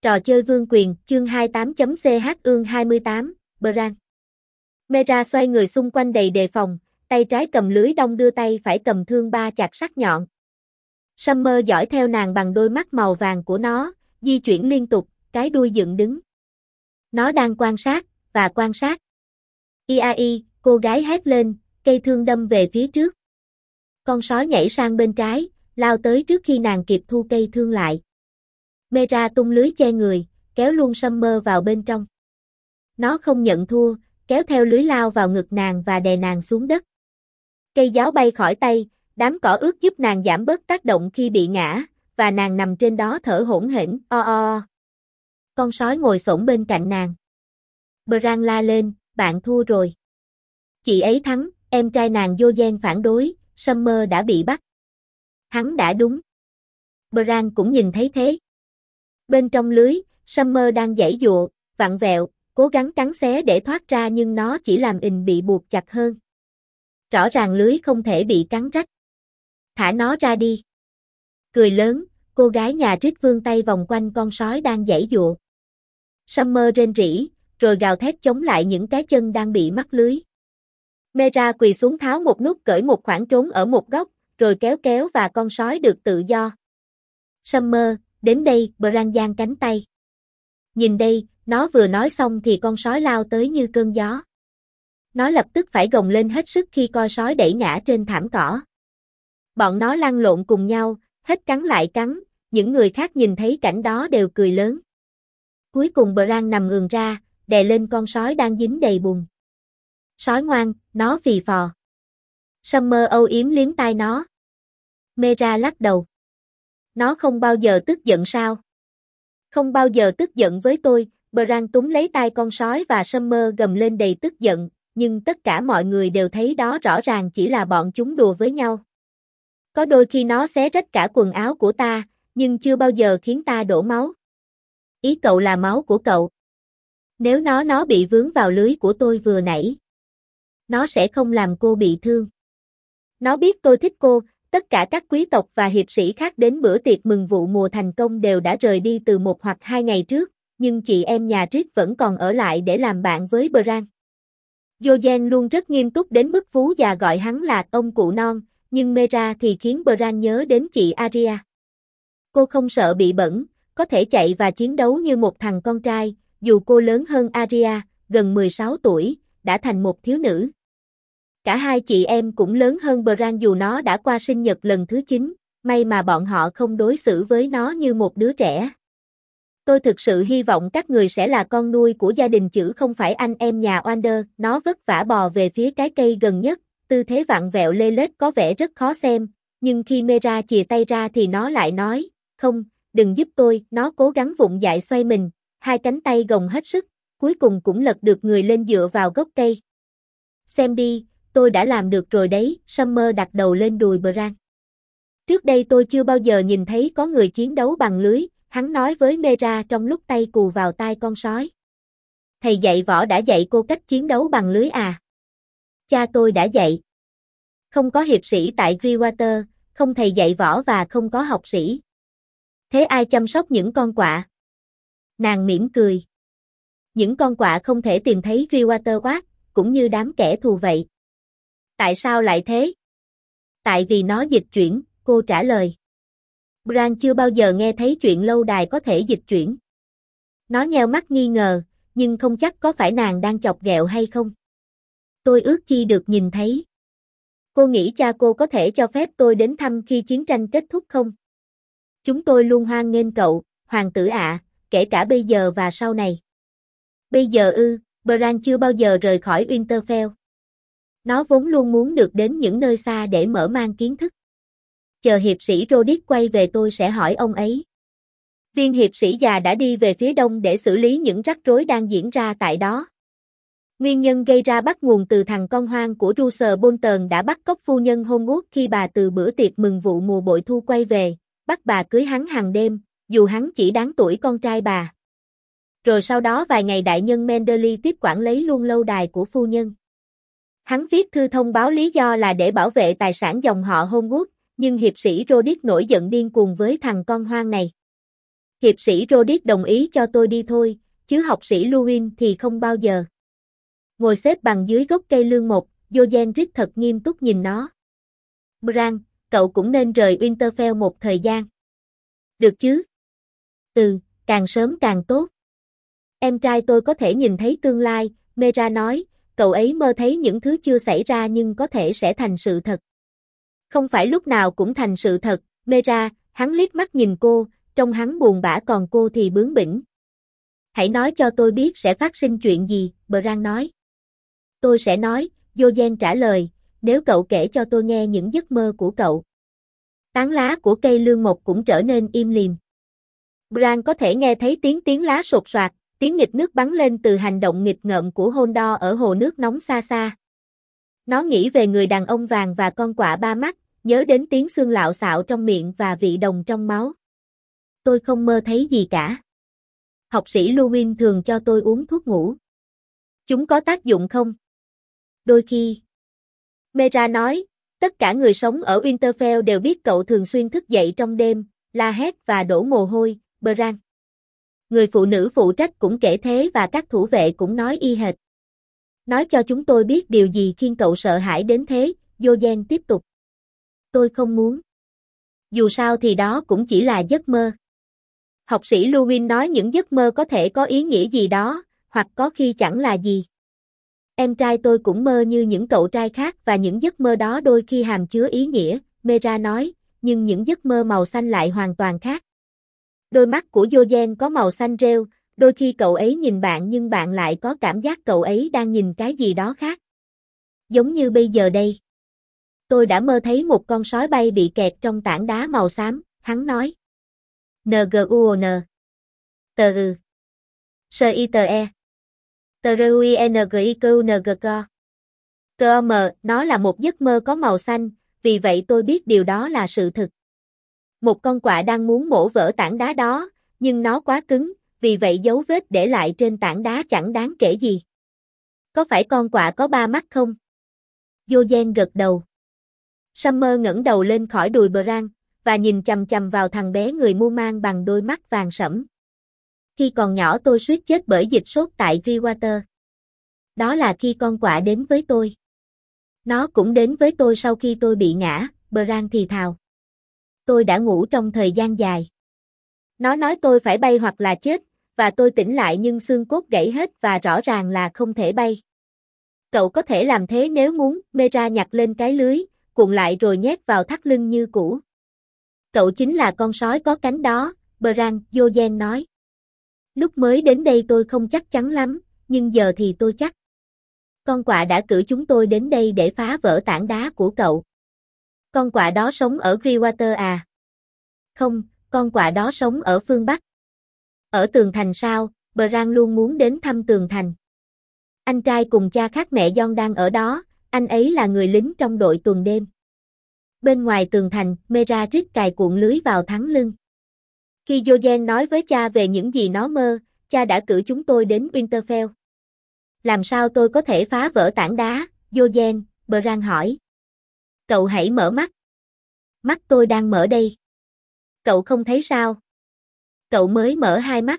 Trò chơi vương quyền, chương 28.ch ương 28, Bran. Mera xoay người xung quanh đầy đề phòng, tay trái cầm lưới đong đưa tay phải cầm thương ba chặt sắc nhọn. Summer dõi theo nàng bằng đôi mắt màu vàng của nó, di chuyển liên tục, cái đuôi dựng đứng. Nó đang quan sát, và quan sát. Iai, cô gái hét lên, cây thương đâm về phía trước. Con sói nhảy sang bên trái, lao tới trước khi nàng kịp thu cây thương lại. Mera tung lưới che người, kéo luôn Summer vào bên trong. Nó không nhận thua, kéo theo lưới lao vào ngực nàng và đè nàng xuống đất. Cây giáo bay khỏi tay, đám cỏ ướt giúp nàng giảm bớt tác động khi bị ngã, và nàng nằm trên đó thở hổn hển, o. Con sói ngồi xổm bên cạnh nàng. Bran la lên, bạn thua rồi. Chị ấy thắng, em trai nàng Jojen phản đối, Summer đã bị bắt. Hắn đã đúng. Bran cũng nhìn thấy thế. Bên trong lưới, Summer đang giãy giụa, vặn vẹo, cố gắng cắn xé để thoát ra nhưng nó chỉ làm ình bị buộc chặt hơn. Rõ ràng lưới không thể bị cắn rách. Thả nó ra đi. Cười lớn, cô gái nhà trích vươn tay vòng quanh con sói đang giãy giụa. Summer rên rỉ, rồi gào thét chống lại những cái chân đang bị mắc lưới. Mera quỳ xuống tháo một nút cởi một khoảng trống ở một góc, rồi kéo và con sói được tự do. Summer, đến đây, Bran giang cánh tay. Nhìn đây, nó vừa nói xong thì con sói lao tới như cơn gió. Nó lập tức phải gồng lên hết sức khi coi sói đẩy ngã trên thảm cỏ. Bọn nó lăn lộn cùng nhau, hết cắn lại cắn, những người khác nhìn thấy cảnh đó đều cười lớn. Cuối cùng Bran nằm ườn ra, đè lên con sói đang dính đầy bùn. Sói ngoan, nó phì phò. Summer âu yếm liếm tai nó. Mera lắc đầu. Nó không bao giờ tức giận sao? Không bao giờ tức giận với tôi, Bran túm lấy tay con sói và Summer gầm lên đầy tức giận, nhưng tất cả mọi người đều thấy đó rõ ràng chỉ là bọn chúng đùa với nhau. Có đôi khi nó xé rách cả quần áo của ta, nhưng chưa bao giờ khiến ta đổ máu. Ý cậu là máu của cậu. Nếu nó bị vướng vào lưới của tôi vừa nãy, nó sẽ không làm cô bị thương. Nó biết tôi thích cô, tất cả các quý tộc và hiệp sĩ khác đến bữa tiệc mừng vụ mùa thành công đều đã rời đi từ 1 hoặc 2 ngày trước, nhưng chị em nhà Triết vẫn còn ở lại để làm bạn với Bran. Jojen luôn rất nghiêm túc đến mức Phú già gọi hắn là ông cụ non, nhưng Mera thì khiến Bran nhớ đến chị Arya. Cô không sợ bị bẩn, có thể chạy và chiến đấu như một thằng con trai, dù cô lớn hơn Arya, gần 16 tuổi, đã thành một thiếu nữ. Cả hai chị em cũng lớn hơn Bran dù nó đã qua sinh nhật lần thứ 9, may mà bọn họ không đối xử với nó như một đứa trẻ. Tôi thực sự hy vọng các người sẽ là con nuôi của gia đình chứ không phải anh em nhà Wander. Nó vất vả bò về phía cái cây gần nhất, tư thế vặn vẹo lê lết có vẻ rất khó xem, nhưng khi Mera chìa tay ra thì nó lại nói, không, đừng giúp tôi. Nó cố gắng vụng dại xoay mình, hai cánh tay gồng hết sức, cuối cùng cũng lật được người lên dựa vào gốc cây. Xem đi, tôi đã làm được rồi đấy, Summer đặt đầu lên đùi Bran. Trước đây tôi chưa bao giờ nhìn thấy có người chiến đấu bằng lưới, hắn nói với Mera trong lúc tay cù vào tai con sói. Thầy dạy võ đã dạy cô cách chiến đấu bằng lưới à? Cha tôi đã dạy. Không có hiệp sĩ tại Greywater, không thầy dạy võ và không có học sĩ. Thế ai chăm sóc những con quạ? Nàng mỉm cười. Những con quạ không thể tìm thấy Greywater Watch, cũng như đám kẻ thù vậy. Tại sao lại thế? Tại vì nó dịch chuyển, cô trả lời. Bran chưa bao giờ nghe thấy chuyện lâu đài có thể dịch chuyển. Nó nheo mắt nghi ngờ, nhưng không chắc có phải nàng đang chọc ghẹo hay không. Tôi ước chi được nhìn thấy. Cô nghĩ cha cô có thể cho phép tôi đến thăm khi chiến tranh kết thúc không? Chúng tôi luôn hoan nghênh cậu, hoàng tử ạ, kể cả bây giờ và sau này. Bây giờ ư, Bran chưa bao giờ rời khỏi Winterfell. Nó vốn luôn muốn được đến những nơi xa để mở mang kiến thức. Chờ hiệp sĩ Rodick quay về tôi sẽ hỏi ông ấy. Viên hiệp sĩ già đã đi về phía đông để xử lý những rắc rối đang diễn ra tại đó. Nguyên nhân gây ra bắt nguồn từ thằng con hoang của Roose Bolton đã bắt cóc phu nhân Homewood khi bà từ bữa tiệc mừng vụ mùa bội thu quay về, bắt bà cưới hắn hàng đêm, dù hắn chỉ đáng tuổi con trai bà. Rồi sau đó vài ngày đại nhân Manderly tiếp quản lấy luôn lâu đài của phu nhân. Hắn viết thư thông báo lý do là để bảo vệ tài sản dòng họ Homewood, nhưng hiệp sĩ Rodick nổi giận điên cuồng với thằng con hoang này. Hiệp sĩ Rodick đồng ý cho tôi đi thôi, chứ học sĩ Luin thì không bao giờ. Ngồi xếp bằng dưới gốc cây lương mộc, Jojen thật nghiêm túc nhìn nó. Bran, cậu cũng nên rời Winterfell một thời gian. Được chứ? Ừ, càng sớm càng tốt. Em trai tôi có thể nhìn thấy tương lai, Mera nói, cậu ấy mơ thấy những thứ chưa xảy ra nhưng có thể sẽ thành sự thật. Không phải lúc nào cũng thành sự thật, Mera, hắn liếc mắt nhìn cô, trông hắn buồn bã còn cô thì bướng bỉnh. Hãy nói cho tôi biết sẽ phát sinh chuyện gì, Bran nói. Tôi sẽ nói, Jojen trả lời, nếu cậu kể cho tôi nghe những giấc mơ của cậu. Tán lá của cây lương mộc cũng trở nên im lìm. Bran có thể nghe thấy tiếng lá sột soạt, tiếng nghịch nước bắn lên từ hành động nghịch ngợm của Hondo ở hồ nước nóng xa xa. Nó nghĩ về người đàn ông vàng và con quạ ba mắt, nhớ đến tiếng xương lạo xạo trong miệng và vị đồng trong máu. Tôi không mơ thấy gì cả. Học sĩ Luin thường cho tôi uống thuốc ngủ. Chúng có tác dụng không? Đôi khi. Mera nói, tất cả người sống ở Winterfell đều biết cậu thường xuyên thức dậy trong đêm, la hét và đổ mồ hôi, Bran. Người phụ nữ phụ trách cũng kể thế và các thủ vệ cũng nói y hệt. Nói cho chúng tôi biết điều gì khiến cậu sợ hãi đến thế, Jojen tiếp tục. Tôi không muốn. Dù sao thì đó cũng chỉ là giấc mơ. Học sĩ Luin nói những giấc mơ có thể có ý nghĩa gì đó, hoặc có khi chẳng là gì. Em trai tôi cũng mơ như những cậu trai khác và những giấc mơ đó đôi khi hàm chứa ý nghĩa, Mera nói, nhưng những giấc mơ màu xanh lại hoàn toàn khác. Đôi mắt của Jojen có màu xanh rêu, đôi khi cậu ấy nhìn bạn nhưng bạn lại có cảm giác cậu ấy đang nhìn cái gì đó khác. Giống như bây giờ đây. Tôi đã mơ thấy một con sói bay bị kẹt trong tảng đá màu xám, hắn nói. Nguon. Tờ. Sơ y tờ e. Tờ ruingqng. Com, nó là một giấc mơ có màu xanh, vì vậy tôi biết điều đó là sự thực. Một con quạ đang muốn mổ vỡ tảng đá đó, nhưng nó quá cứng, vì vậy dấu vết để lại trên tảng đá chẳng đáng kể gì. Có phải con quạ có ba mắt không? Jojen gật đầu. Summer ngẩng đầu lên khỏi đùi Bran, và nhìn chằm chằm vào thằng bé người mưu mang bằng đôi mắt vàng sẫm. Khi còn nhỏ tôi suýt chết bởi dịch sốt tại Clearwater. Đó là khi con quạ đến với tôi. Nó cũng đến với tôi sau khi tôi bị ngã, Bran thì thào. Tôi đã ngủ trong thời gian dài. Nó nói tôi phải bay hoặc là chết, và tôi tỉnh lại nhưng xương cốt gãy hết và rõ ràng là không thể bay. Cậu có thể làm thế nếu muốn, Mera nhặt lên cái lưới, cuộn lại rồi nhét vào thắt lưng như cũ. Cậu chính là con sói có cánh đó, Bran, Jojen nói. Lúc mới đến đây tôi không chắc chắn lắm, nhưng giờ thì tôi chắc. Con quạ đã cử chúng tôi đến đây để phá vỡ tảng đá của cậu. Con quạ đó sống ở Clearwater à? Không, con quạ đó sống ở phương Bắc. Ở tường thành sao? Bran luôn muốn đến thăm tường thành. Anh trai cùng cha khác mẹ John đang ở đó, anh ấy là người lính trong đội tuần đêm. Bên ngoài tường thành, Mera rít cài cuộn lưới vào thắt lưng. Khi Jojen nói với cha về những gì nó mơ, cha đã cử chúng tôi đến Winterfell. Làm sao tôi có thể phá vỡ tảng đá, Jojen? Bran hỏi. Cậu hãy mở mắt. Mắt tôi đang mở đây. Cậu không thấy sao? Cậu mới mở hai mắt.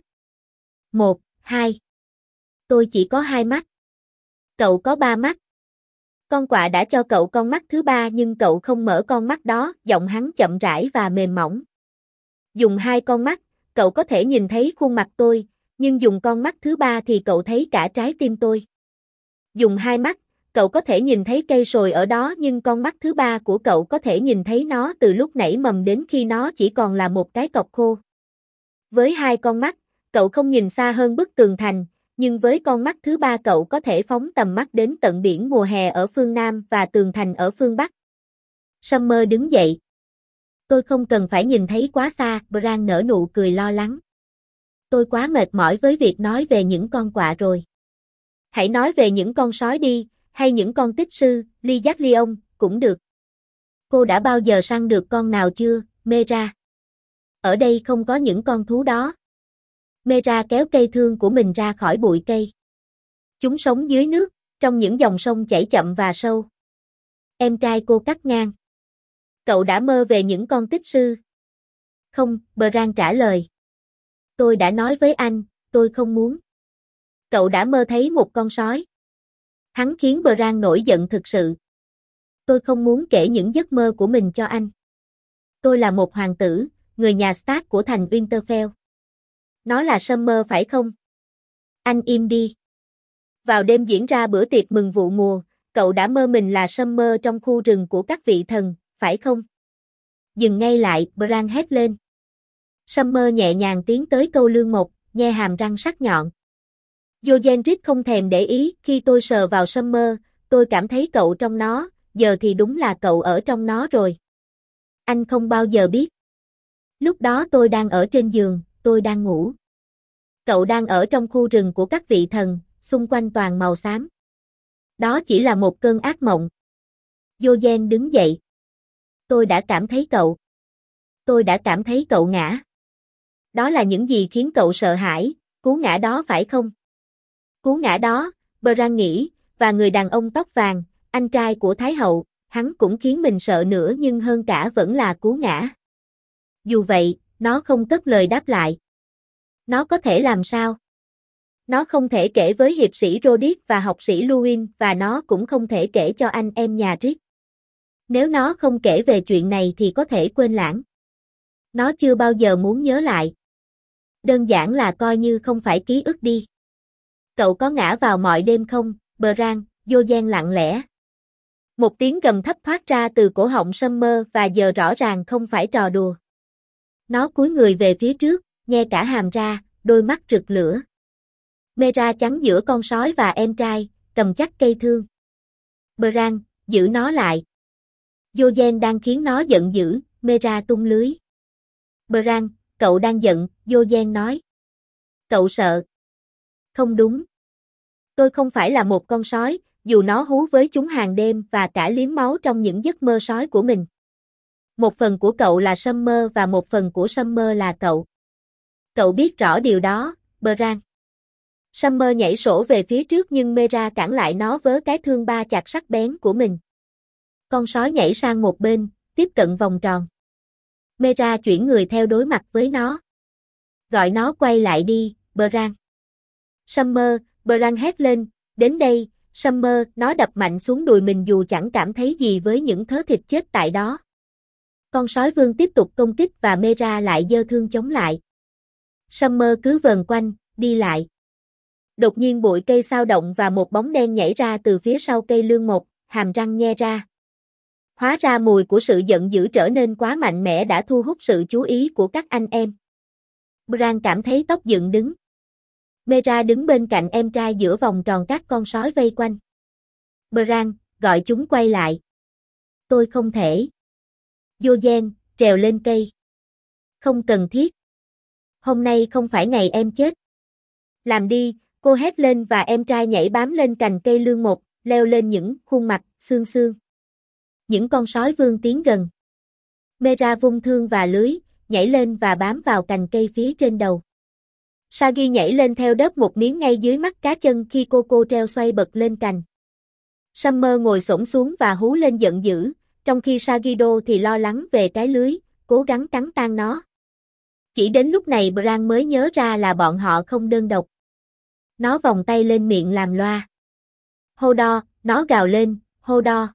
1, 2. Tôi chỉ có 2 mắt. Cậu có 3 mắt. Con quạ đã cho cậu con mắt thứ 3 nhưng cậu không mở con mắt đó, giọng hắn chậm rãi và mềm mỏng. Dùng 2 con mắt, cậu có thể nhìn thấy khuôn mặt tôi, nhưng dùng con mắt thứ 3 thì cậu thấy cả trái tim tôi. Dùng 2 mắt, cậu có thể nhìn thấy cây sồi ở đó nhưng con mắt thứ 3 của cậu có thể nhìn thấy nó từ lúc nảy mầm đến khi nó chỉ còn là một cái cọc khô. Với 2 con mắt, cậu không nhìn xa hơn bức tường thành, nhưng với con mắt thứ 3 cậu có thể phóng tầm mắt đến tận biển mùa hè ở phương Nam và tường thành ở phương Bắc. Summer đứng dậy. Tôi không cần phải nhìn thấy quá xa, Bran nở nụ cười lo lắng. Tôi quá mệt mỏi với việc nói về những con quạ rồi. Hãy nói về những con sói đi, hay những con tích sư, Lion, cũng được. Cô đã bao giờ săn được con nào chưa, Mera? Ở đây không có những con thú đó. Mera kéo cây thương của mình ra khỏi bụi cây. Chúng sống dưới nước, trong những dòng sông chảy chậm và sâu. Em trai cô cắt ngang. Cậu đã mơ về những con tích sư? Không, Bran trả lời. Tôi đã nói với anh, tôi không muốn. Cậu đã mơ thấy một con sói. Hắn khiến Bran nổi giận thực sự. Tôi không muốn kể những giấc mơ của mình cho anh. Tôi là một hoàng tử, người nhà Stark của thành Winterfell. Nó là Summer phải không? Anh im đi. Vào đêm diễn ra bữa tiệc mừng vụ mùa, cậu đã mơ mình là Summer trong khu rừng của các vị thần, phải không? Dừng ngay lại, Bran hét lên. Summer nhẹ nhàng tiến tới câu lương mộc, nhe hàm răng sắc nhọn. Yogendrick không thèm để ý, khi tôi sờ vào Summer, tôi cảm thấy cậu trong nó, giờ thì đúng là cậu ở trong nó rồi. Anh không bao giờ biết. Lúc đó tôi đang ở trên giường, tôi đang ngủ. Cậu đang ở trong khu rừng của các vị thần, xung quanh toàn màu xám. Đó chỉ là một cơn ác mộng. Yogen đứng dậy. Tôi đã cảm thấy cậu. Tôi đã cảm thấy cậu ngã. Đó là những gì khiến cậu sợ hãi, cú ngã đó phải không? Cú ngã đó, Bran nghĩ, và người đàn ông tóc vàng, anh trai của Thái hậu, hắn cũng khiến mình sợ nữa nhưng hơn cả vẫn là cú ngã. Dù vậy, nó không cất lời đáp lại. Nó có thể làm sao? Nó không thể kể với hiệp sĩ Rodick và học sĩ Luwin và nó cũng không thể kể cho anh em nhà Rick. Nếu nó không kể về chuyện này thì có thể quên lãng. Nó chưa bao giờ muốn nhớ lại. Đơn giản là coi như không phải ký ức đi. Cậu có ngã vào mọi đêm không, Bran? Yogen lặng lẽ. Một tiếng gầm thấp thoát ra từ cổ họng Summer và giờ rõ ràng không phải trò đùa. Nó cúi người về phía trước, nhe cả hàm ra, đôi mắt rực lửa. Mera chắn giữa con sói và em trai, cầm chắc cây thương. Bran, giữ nó lại. Yogen đang khiến nó giận dữ, Mera tung lưới. Bran, cậu đang giận, Yogen nói. Cậu sợ. Không đúng. Tôi không phải là một con sói, dù nó hú với chúng hàng đêm và cả liếm máu trong những giấc mơ sói của mình. Một phần của cậu là Summer và một phần của Summer là cậu. Cậu biết rõ điều đó, Bran. Summer nhảy sổ về phía trước nhưng Mera cản lại nó với cái thương ba chặt sắc bén của mình. Con sói nhảy sang một bên, tiếp cận vòng tròn. Mera chuyển người theo đối mặt với nó. Gọi nó quay lại đi, Bran. Summer, Bran hét lên, đến đây, Summer, nó đập mạnh xuống đùi mình dù chẳng cảm thấy gì với những thớ thịt chết tại đó. Con sói vương tiếp tục công kích và Mera lại giơ thương chống lại. Summer cứ vờn quanh, đi lại. Đột nhiên bụi cây xao động và một bóng đen nhảy ra từ phía sau cây lương mộc, hàm răng nhe ra. Hóa ra mùi của sự giận dữ trở nên quá mạnh mẽ đã thu hút sự chú ý của các anh em. Bran cảm thấy tóc dựng đứng. Mera đứng bên cạnh em trai giữa vòng tròn các con sói vây quanh. Bran, gọi chúng quay lại. Tôi không thể. Yogen, trèo lên cây. Không cần thiết. Hôm nay không phải ngày em chết. Làm đi, cô hét lên và em trai nhảy bám lên cành cây lương mộc, leo lên những khuôn mặt, xương xương. Những con sói vương tiến gần. Mera vung thương và lưới, nhảy lên và bám vào cành cây phía trên đầu. Sagi nhảy lên theo đớp một miếng ngay dưới mắt cá chân khi cô treo xoay bật lên cành. Summer ngồi xổm xuống và hú lên giận dữ, trong khi Sagido thì lo lắng về cái lưới, cố gắng cắn tan nó. Chỉ đến lúc này Bran mới nhớ ra là bọn họ không đơn độc. Nó vòng tay lên miệng làm loa. Hodor, nó gào lên, Hodor.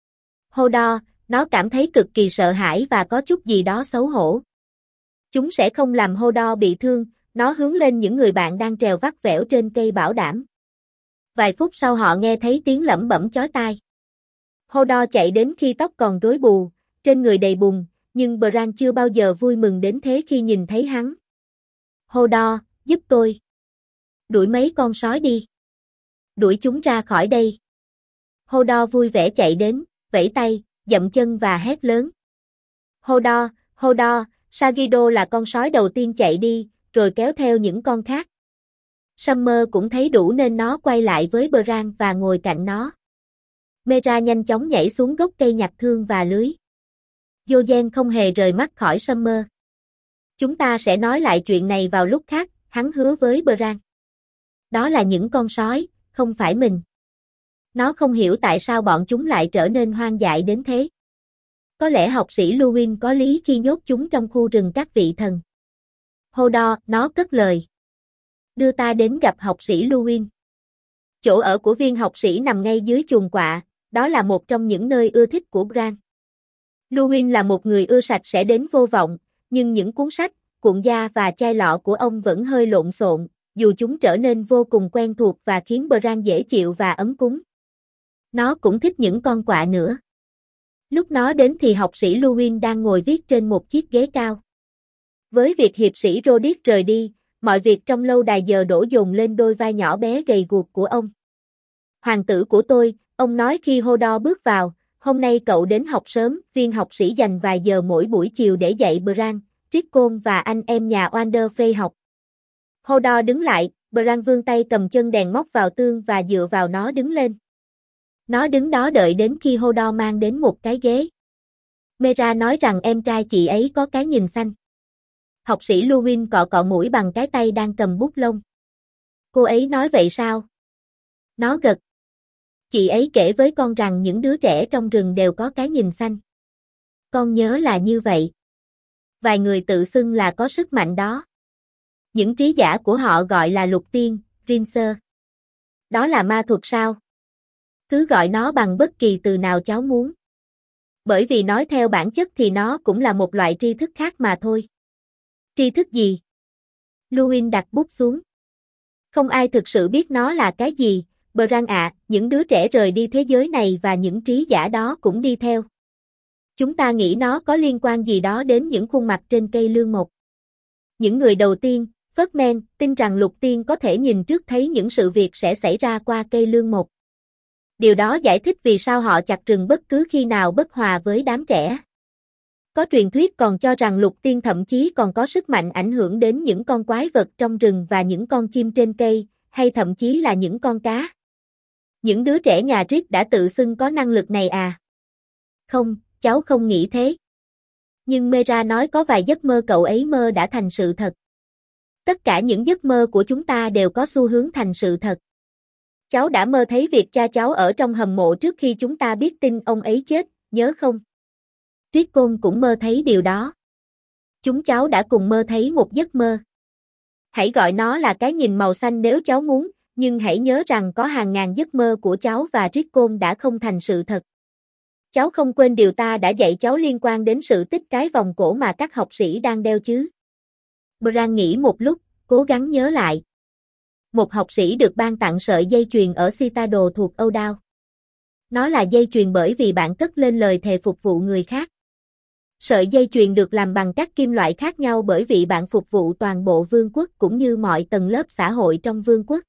Hodor, nó cảm thấy cực kỳ sợ hãi và có chút gì đó xấu hổ. Chúng sẽ không làm Hodor bị thương, nó hướng lên những người bạn đang trèo vắt vẻo trên cây bảo đảm. Vài phút sau họ nghe thấy tiếng lẩm bẩm chói tai. Hodor chạy đến khi tóc còn rối bù, trên người đầy bùn, nhưng Bran chưa bao giờ vui mừng đến thế khi nhìn thấy hắn. Hodor, giúp tôi. Đuổi mấy con sói đi. Đuổi chúng ra khỏi đây. Hodor vui vẻ chạy đến, vẫy tay, dậm chân và hét lớn. Hodor, Hodor, Sagido là con sói đầu tiên chạy đi, rồi kéo theo những con khác. Summer cũng thấy đủ nên nó quay lại với Bran và ngồi cạnh nó. Mera nhanh chóng nhảy xuống gốc cây nhặt thương và lưới. Yogen không hề rời mắt khỏi Summer. Chúng ta sẽ nói lại chuyện này vào lúc khác, hắn hứa với Bran. Đó là những con sói, không phải mình. Nó không hiểu tại sao bọn chúng lại trở nên hoang dại đến thế. Có lẽ học sĩ Luwin có lý khi nhốt chúng trong khu rừng các vị thần. Hodor, nó cất lời. Đưa ta đến gặp học sĩ Luwin. Chỗ ở của viên học sĩ nằm ngay dưới chuồng quạ, đó là một trong những nơi ưa thích của Bran. Luwin là một người ưa sạch sẽ đến vô vọng, nhưng những cuốn sách, cuộn da và chai lọ của ông vẫn hơi lộn xộn, dù chúng trở nên vô cùng quen thuộc và khiến Bran dễ chịu và ấm cúng. Nó cũng thích những con quạ nữa. Lúc nó đến thì học sĩ Luwin đang ngồi viết trên một chiếc ghế cao. Với việc hiệp sĩ Rodick rời đi, mọi việc trong lâu đài giờ đổ dồn lên đôi vai nhỏ bé gầy guộc của ông. Hoàng tử của tôi, ông nói khi Hodor bước vào, hôm nay cậu đến học sớm, viên học sĩ dành vài giờ mỗi buổi chiều để dạy Bran, Rickon và anh em nhà Wander Frey học. Hodor đứng lại, Bran vươn tay cầm chân đèn móc vào tương và dựa vào nó đứng lên. Nó đứng đó đợi đến khi Hodor mang đến một cái ghế. Mera nói rằng em trai chị ấy có cái nhìn xanh. Học sĩ Luwin cọ cọ mũi bằng cái tay đang cầm bút lông. Cô ấy nói vậy sao? Nó gật. Chị ấy kể với con rằng những đứa trẻ trong rừng đều có cái nhìn xanh. Con nhớ là như vậy. Vài người tự xưng là có sức mạnh đó. Những trí giả của họ gọi là lục tiên, Rincer. Đó là ma thuật sao? Cứ gọi nó bằng bất kỳ từ nào cháu muốn. Bởi vì nói theo bản chất thì nó cũng là một loại tri thức khác mà thôi. Tri thức gì? Luwin đặt bút xuống. Không ai thực sự biết nó là cái gì, Bran ạ, những đứa trẻ rời đi thế giới này và những trí giả đó cũng đi theo. Chúng ta nghĩ nó có liên quan gì đó đến những khuôn mặt trên cây lương mộc. Những người đầu tiên, Phớtmen, tin rằng lục tiên có thể nhìn trước thấy những sự việc sẽ xảy ra qua cây lương mộc. Điều đó giải thích vì sao họ chặt rừng bất cứ khi nào bất hòa với đám trẻ. Có truyền thuyết còn cho rằng lục tiên thậm chí còn có sức mạnh ảnh hưởng đến những con quái vật trong rừng và những con chim trên cây, hay thậm chí là những con cá. Những đứa trẻ nhà Rick đã tự xưng có năng lực này à? Không, cháu không nghĩ thế. Nhưng Mera nói có vài giấc mơ cậu ấy mơ đã thành sự thật. Tất cả những giấc mơ của chúng ta đều có xu hướng thành sự thật. Cháu đã mơ thấy việc cha cháu ở trong hầm mộ trước khi chúng ta biết tin ông ấy chết, nhớ không? Rickon cũng mơ thấy điều đó. Chúng cháu đã cùng mơ thấy một giấc mơ. Hãy gọi nó là cái nhìn màu xanh nếu cháu muốn, nhưng hãy nhớ rằng có hàng ngàn giấc mơ của cháu và Rickon đã không thành sự thật. Cháu không quên điều ta đã dạy cháu liên quan đến sự tích cái vòng cổ mà các học sĩ đang đeo chứ? Bran nghĩ một lúc, cố gắng nhớ lại. Một học sĩ được ban tặng sợi dây chuyền ở Citadel thuộc Âu Đao. Nó là dây chuyền bởi vì bạn cất lên lời thề phục vụ người khác. Sợi dây chuyền được làm bằng các kim loại khác nhau bởi vì bạn phục vụ toàn bộ vương quốc cũng như mọi tầng lớp xã hội trong vương quốc.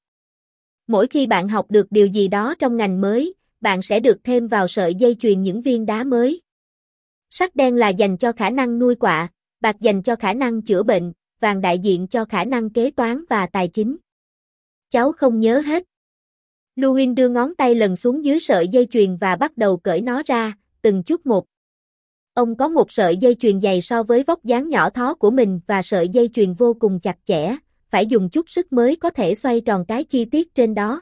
Mỗi khi bạn học được điều gì đó trong ngành mới, bạn sẽ được thêm vào sợi dây chuyền những viên đá mới. Sắc đen là dành cho khả năng nuôi quạ, bạc dành cho khả năng chữa bệnh, vàng đại diện cho khả năng kế toán và tài chính. Cháu không nhớ hết. Luwin đưa ngón tay lần xuống dưới sợi dây chuyền và bắt đầu cởi nó ra, từng chút một. Ông có một sợi dây chuyền dày so với vóc dáng nhỏ thó của mình và sợi dây chuyền vô cùng chặt chẽ, phải dùng chút sức mới có thể xoay tròn cái chi tiết trên đó.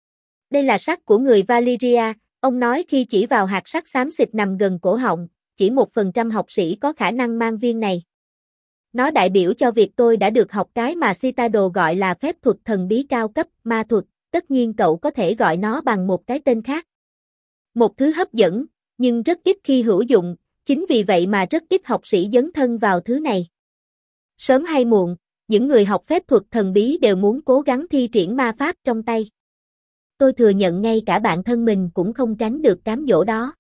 Đây là sắt của người Valyria, ông nói khi chỉ vào hạt sắt xám xịt nằm gần cổ họng, chỉ 1% học sĩ có khả năng mang viên này. Nó đại biểu cho việc tôi đã được học cái mà Citadel gọi là phép thuật thần bí cao cấp, ma thuật, tất nhiên cậu có thể gọi nó bằng một cái tên khác. Một thứ hấp dẫn, nhưng rất ít khi hữu dụng, chính vì vậy mà rất ít học sĩ dấn thân vào thứ này. Sớm hay muộn, những người học phép thuật thần bí đều muốn cố gắng thi triển ma pháp trong tay. Tôi thừa nhận ngay cả bản thân mình cũng không tránh được cám dỗ đó.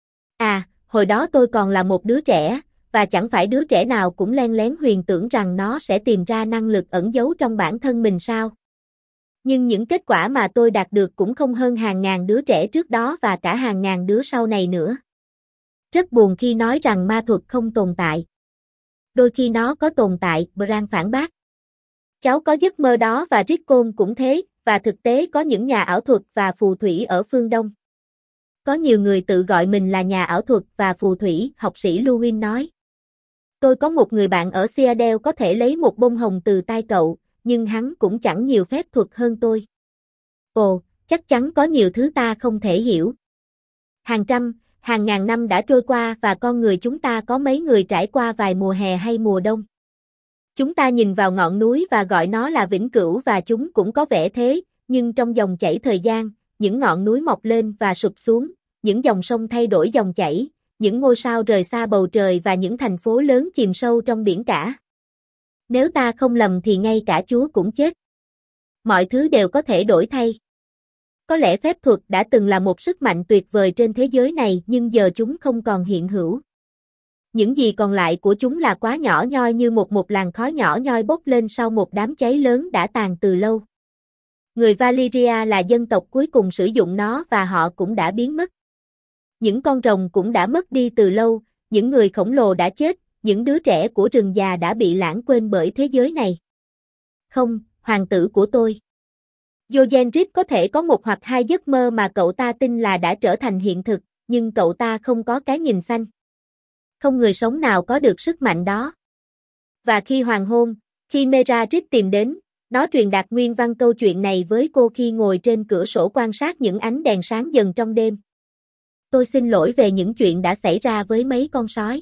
À, hồi đó tôi còn là một đứa trẻ, và chẳng phải đứa trẻ nào cũng len lén huyền tưởng rằng nó sẽ tìm ra năng lực ẩn giấu trong bản thân mình sao. Nhưng những kết quả mà tôi đạt được cũng không hơn hàng ngàn đứa trẻ trước đó và cả hàng ngàn đứa sau này nữa. Rất buồn khi nói rằng ma thuật không tồn tại. Đôi khi nó có tồn tại, Bran phản bác. Cháu có giấc mơ đó và Rickon cũng thế, và thực tế có những nhà ảo thuật và phù thủy ở phương Đông. Có nhiều người tự gọi mình là nhà ảo thuật và phù thủy, học sĩ Luwin nói. Tôi có một người bạn ở Citadel có thể lấy một bông hồng từ tay cậu, nhưng hắn cũng chẳng nhiều phép thuật hơn tôi. Ồ, chắc chắn có nhiều thứ ta không thể hiểu. Hàng trăm, hàng ngàn năm đã trôi qua và con người chúng ta có mấy người trải qua vài mùa hè hay mùa đông. Chúng ta nhìn vào ngọn núi và gọi nó là vĩnh cửu và chúng cũng có vẻ thế, nhưng trong dòng chảy thời gian, những ngọn núi mọc lên và sụp xuống, những dòng sông thay đổi dòng chảy, những ngôi sao rời xa bầu trời và những thành phố lớn chìm sâu trong biển cả. Nếu ta không lầm thì ngay cả Chúa cũng chết. Mọi thứ đều có thể đổi thay. Có lẽ phép thuật đã từng là một sức mạnh tuyệt vời trên thế giới này nhưng giờ chúng không còn hiện hữu. Những gì còn lại của chúng là quá nhỏ nhoi như một làn khói nhỏ nhoi bốc lên sau một đám cháy lớn đã tàn từ lâu. Người Valyria là dân tộc cuối cùng sử dụng nó và họ cũng đã biến mất. Những con rồng cũng đã mất đi từ lâu, những người khổng lồ đã chết, những đứa trẻ của rừng già đã bị lãng quên bởi thế giới này. Không, hoàng tử của tôi. Eugene Rip có thể có một hoặc hai giấc mơ mà cậu ta tin là đã trở thành hiện thực, nhưng cậu ta không có cái nhìn xanh. Không người sống nào có được sức mạnh đó. Và khi hoàng hôn, khi Mera Rip tìm đến, nó truyền đạt nguyên văn câu chuyện này với cô khi ngồi trên cửa sổ quan sát những ánh đèn sáng dần trong đêm. Tôi xin lỗi về những chuyện đã xảy ra với mấy con sói.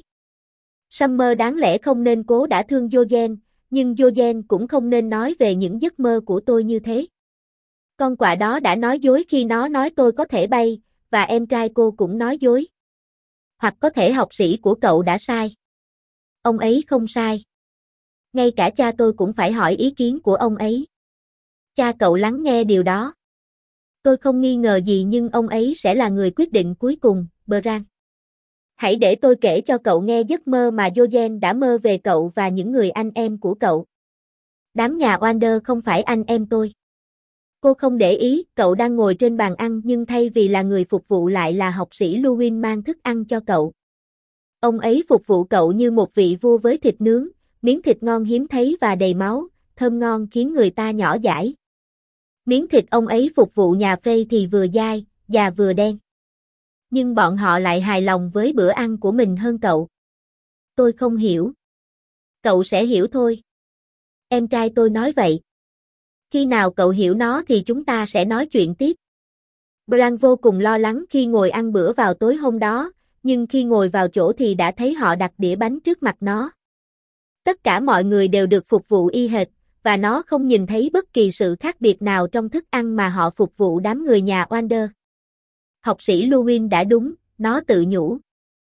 Summer đáng lẽ không nên cố đã thương Eugene, nhưng Eugene cũng không nên nói về những giấc mơ của tôi như thế. Con quạ đó đã nói dối khi nó nói tôi có thể bay, và em trai cô cũng nói dối. Hoặc có thể học sĩ của cậu đã sai. Ông ấy không sai. Ngay cả cha tôi cũng phải hỏi ý kiến của ông ấy. Cha cậu lắng nghe điều đó. Tôi không nghi ngờ gì nhưng ông ấy sẽ là người quyết định cuối cùng, Bran. Hãy để tôi kể cho cậu nghe giấc mơ mà Eugene đã mơ về cậu và những người anh em của cậu. Đám nhà Wander không phải anh em tôi. Cô không để ý, cậu đang ngồi trên bàn ăn nhưng thay vì là người phục vụ lại là học sĩ Luwin mang thức ăn cho cậu. Ông ấy phục vụ cậu như một vị vua với thịt nướng, miếng thịt ngon hiếm thấy và đầy máu, thơm ngon khiến người ta nhỏ dãi. Miếng thịt ông ấy phục vụ nhà Frey thì vừa dai, và vừa đen. Nhưng bọn họ lại hài lòng với bữa ăn của mình hơn cậu. Tôi không hiểu. Cậu sẽ hiểu thôi. Em trai tôi nói vậy. Khi nào cậu hiểu nó thì chúng ta sẽ nói chuyện tiếp. Bran vô cùng lo lắng khi ngồi ăn bữa vào tối hôm đó, nhưng khi ngồi vào chỗ thì đã thấy họ đặt đĩa bánh trước mặt nó. Tất cả mọi người đều được phục vụ y hệt, và nó không nhìn thấy bất kỳ sự khác biệt nào trong thức ăn mà họ phục vụ đám người nhà Wander. Học sĩ Luwin đã đúng, nó tự nhủ.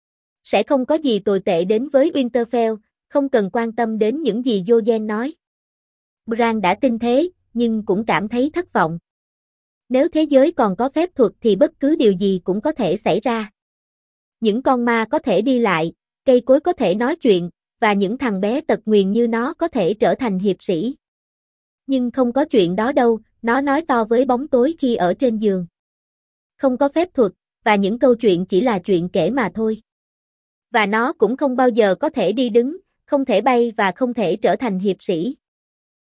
Sẽ không có gì tồi tệ đến với Winterfell, không cần quan tâm đến những gì Eugene nói. Bran đã tin thế, nhưng cũng cảm thấy thất vọng. Nếu thế giới còn có phép thuật thì bất cứ điều gì cũng có thể xảy ra. Những con ma có thể đi lại, cây cối có thể nói chuyện, và những thằng bé tật nguyền như nó có thể trở thành hiệp sĩ. Nhưng không có chuyện đó đâu, nó nói to với bóng tối khi ở trên giường. Không có phép thuật, và những câu chuyện chỉ là chuyện kể mà thôi. Và nó cũng không bao giờ có thể đi đứng, không thể bay và không thể trở thành hiệp sĩ.